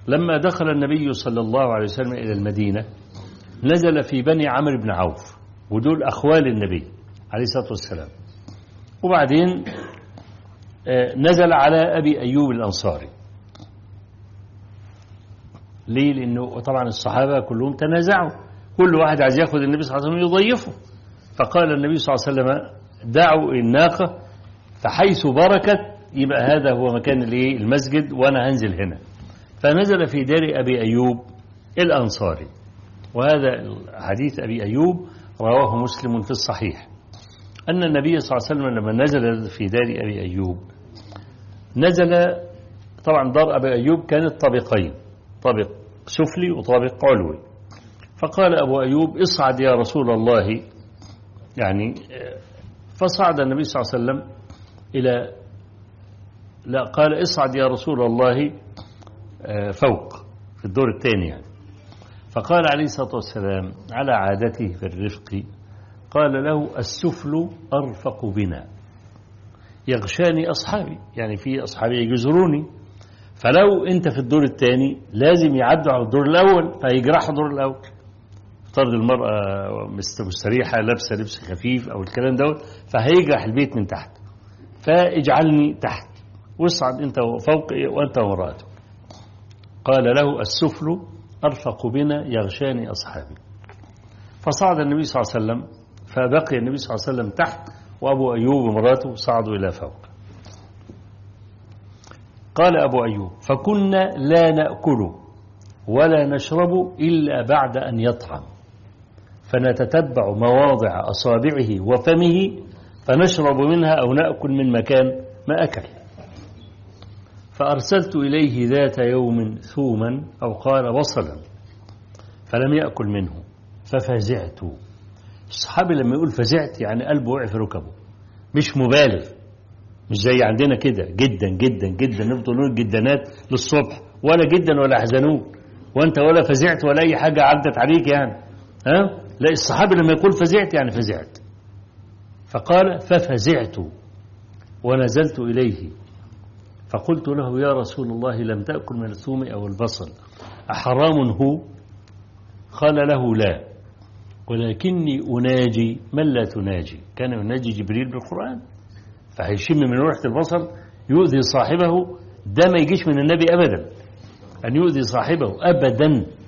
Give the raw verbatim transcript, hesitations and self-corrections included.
لما دخل النبي صلى الله عليه وسلم إلى المدينة نزل في بني عمرو بن عوف، ودول أخوال النبي عليه الصلاة والسلام. وبعدين نزل على أبي أيوب الأنصاري. ليه؟ لأنه طبعا الصحابة كلهم تنازعوا، كل واحد عايز ياخد النبي صلى الله عليه وسلم يضيفه. فقال النبي صلى الله عليه وسلم دعوا الناقة فحيث بركت يبقى هذا هو مكان المسجد وأنا هنزل هنا. فنزل في دار أبي أيوب الأنصاري. وهذا حديث أبي أيوب رواه مسلم في الصحيح، أن النبي صلى الله عليه وسلم لما نزل في دار أبي أيوب نزل، طبعا دار أبي أيوب كانت طابقين، طابق سفلي وطابق علوي. فقال أبو أيوب اصعد يا رسول الله، يعني فصعد النبي صلى الله عليه وسلم إلى، لا قال اصعد يا رسول الله فوق في الدور الثاني يعني. فقال عليه الصلاة والسلام على عادته في الرفق قال له السفل أرفق بنا يغشاني أصحابي، يعني في أصحابي يجزروني، فلو أنت في الدور الثاني لازم يعدوا على الدور الأول فيجرحوا الدور الأول. افترض المرأة مستريحة لابسة لبس خفيف أو الكلام دوت فهيجرح البيت من تحت، فاجعلني تحت واصعد أنت فوق وأنت ومرأتك. قال له السفل أرفق بنا يغشاني أصحابي. فصعد النبي صلى الله عليه وسلم، فبقي النبي صلى الله عليه وسلم تحت وأبو أيوب ومراته صعدوا إلى فوق. قال أبو أيوب فكنا لا نأكل ولا نشرب إلا بعد أن يطعم، فنتتبع مواضع أصابعه وفمه فنشرب منها أو نأكل من مكان ما أكل. فأرسلت إليه ذات يوم ثوما أو قال بصلا فلم يأكل منه ففزعت. الصحابي لما يقول فزعت يعني قلبه وقع في ركبه، مش مبالغ، مش زي عندنا كده جدا جدا جدا نبطل نقول جدانات للصبح، ولا جدا ولا حزنون وانت ولا فزعت ولا أي حاجة عدت عليك يعني، ها؟ لا، الصحابي لما يقول فزعت يعني فزعت. فقال ففزعت ونزلت إليه فقلت له يا رسول الله لم تأكل من الثوم أو البصل أحرام هو؟ قال له لا، ولكني أناجي من لا تناجي. كان يناجي جبريل بالقرآن، فهيشم من ريحة البصل يؤذي صاحبه، ده ما يجيش من النبي أبدا أن يؤذي صاحبه أبدا.